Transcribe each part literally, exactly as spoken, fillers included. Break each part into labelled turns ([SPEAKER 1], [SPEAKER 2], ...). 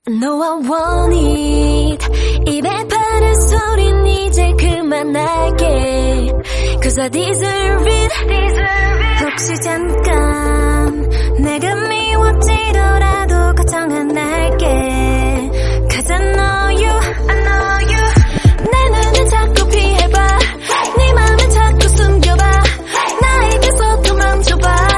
[SPEAKER 1] 너와 want it 입에 바른 소린 이제 그만할게 Cause I deserve it, deserve it. 혹시 잠깐 내가 미워지더라도 걱정 안 할게 Cause I know you, I know you 내 눈을 자꾸 피해봐 네 맘을 자꾸 숨겨봐 나에게서 또 멈춰봐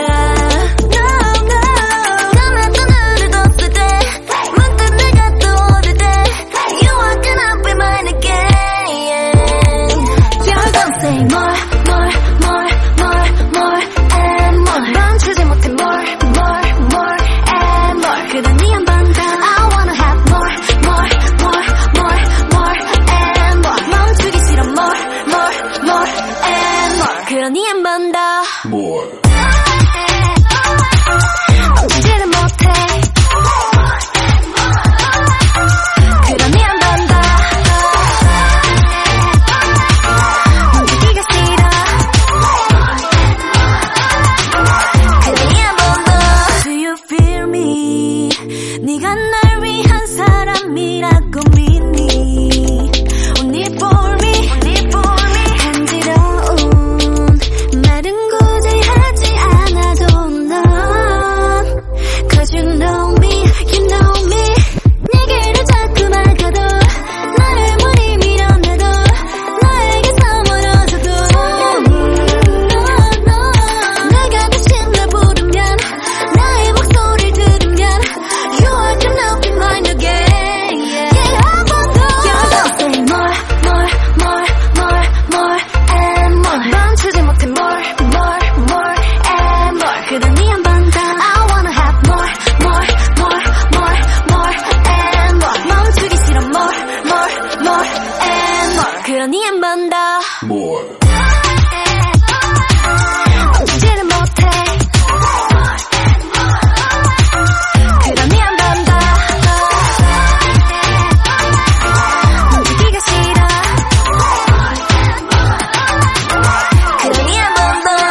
[SPEAKER 1] 그러니 한 번 더
[SPEAKER 2] More
[SPEAKER 1] 멈추지를 못해 그러니 한 번 더 멈추기가 싫어 그러니 한 번 더 Do you feel me 네가 날 위한 사람이라고 믿니 Only for me Only for me 간지러운 말은 굳이 하지 않아도 넌 Cause you know me, you know me 내게를 자꾸 막아도 나의 문이 밀어내도 너에게서 멀어져도 no, no. 내가 다시 널 부르면 나의 목소리를 들으면 You are gonna be mine again yeah, 한 번 더 You're gonna say more, more, more, more, more and more 멈추지 못해 more, more, more and more 그러니 한 번 더 I wanna have more, more, more, more, more and more 멈추기 싫어 more, more, more and more 그러니 한 번 더
[SPEAKER 2] More
[SPEAKER 1] 멈추지를 못해 그러니 한 번 더 멈추기가 싫어 그러니 한 번 더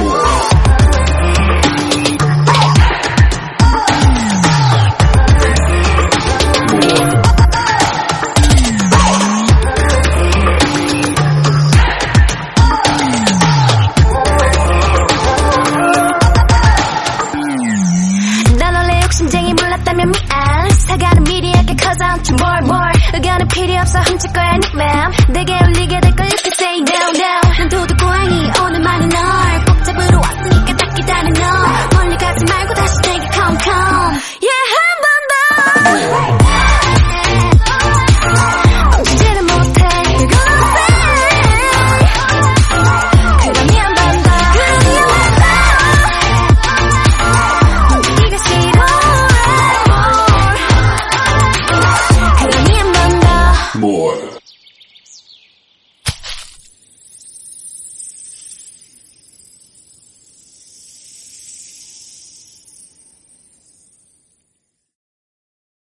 [SPEAKER 1] 난 원래 욕심쟁이 몰랐다면 미안 사과는 미리 할게 cause I'm too more more 의견은 필요 없어 훔칠 거야 네 맘 내게 울리게 될걸 if you say no no 난 도둑 고양이 오늘만은 널 꼭 잡으러 왔으니까 딱 기다려 너 멀리 가지 말고 다시 내게 come come yeah 한 번 더